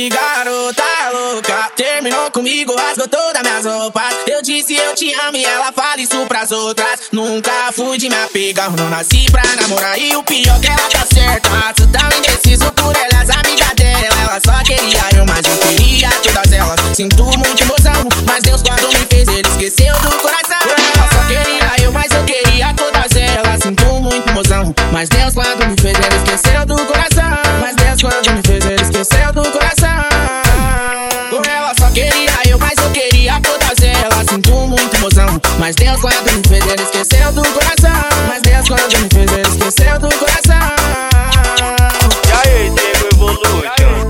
Que garota louca, terminou comigo, rasgou todas minhas roupas. Eu disse eu te amo e ela fala isso pras outras. Nunca fui de me apegar, não nasci pra namorar. E o pior que ela tá certa, tu tá indeciso por ela, as amigas dela. Ela só queria eu, mas eu queria todas elas. Sinto muita emoção, mas Deus quando me fez ele esqueceu do coração. Ela só queria eu, mas eu queria todas elas. Sinto muita emoção, mas Deus quando me fez ele esqueceu do coração. Mas Deus quando me fez ele esqueceu do coração. Com ela só queria eu, mas eu queria todas elas. Sinto muita emoção, mas Deus quando me fez ele esqueceu do coração. Mas Deus quando me fez ele esqueceu do coração. E aí, Diego Evolution?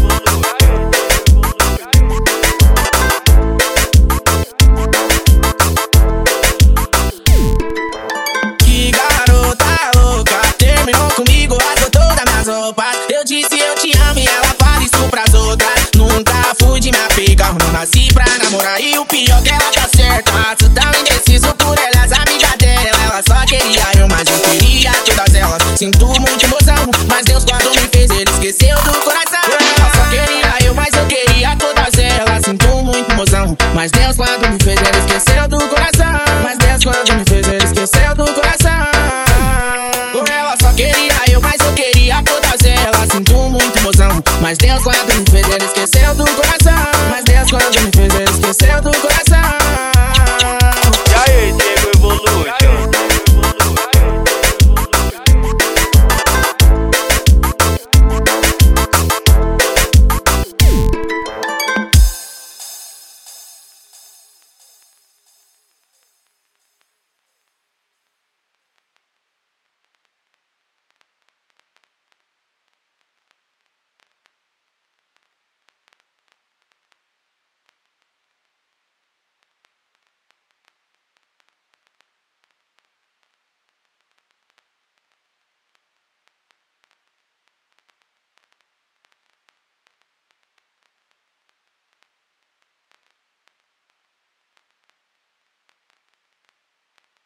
Que garota louca, terminou comigo, rasgou todas minhas roupas. Eu disse eu te amo e ela fala isso pras outras. Nunca fui de me apegar, não nasci pra namorar. E o pior que ela tá certa, tu tá indeciso por ela, as amigas dela. Ela só queria eu, mas eu queria todas elas. Sinto muita emoção, mas Deus quando me fez ele esqueceu do coração. Ela só queria eu, mas eu queria todas elas. Sinto muita emoção, mas Deus quando me fez ele esqueceu do coração. Mas Deus quando me fez ele esqueceu do coração. Com ela só queria eu, mas eu queria todas elas. Sinto muita emoção, mas Deus quando me fez ele esqueceu do coração. Mas Deus quando me fez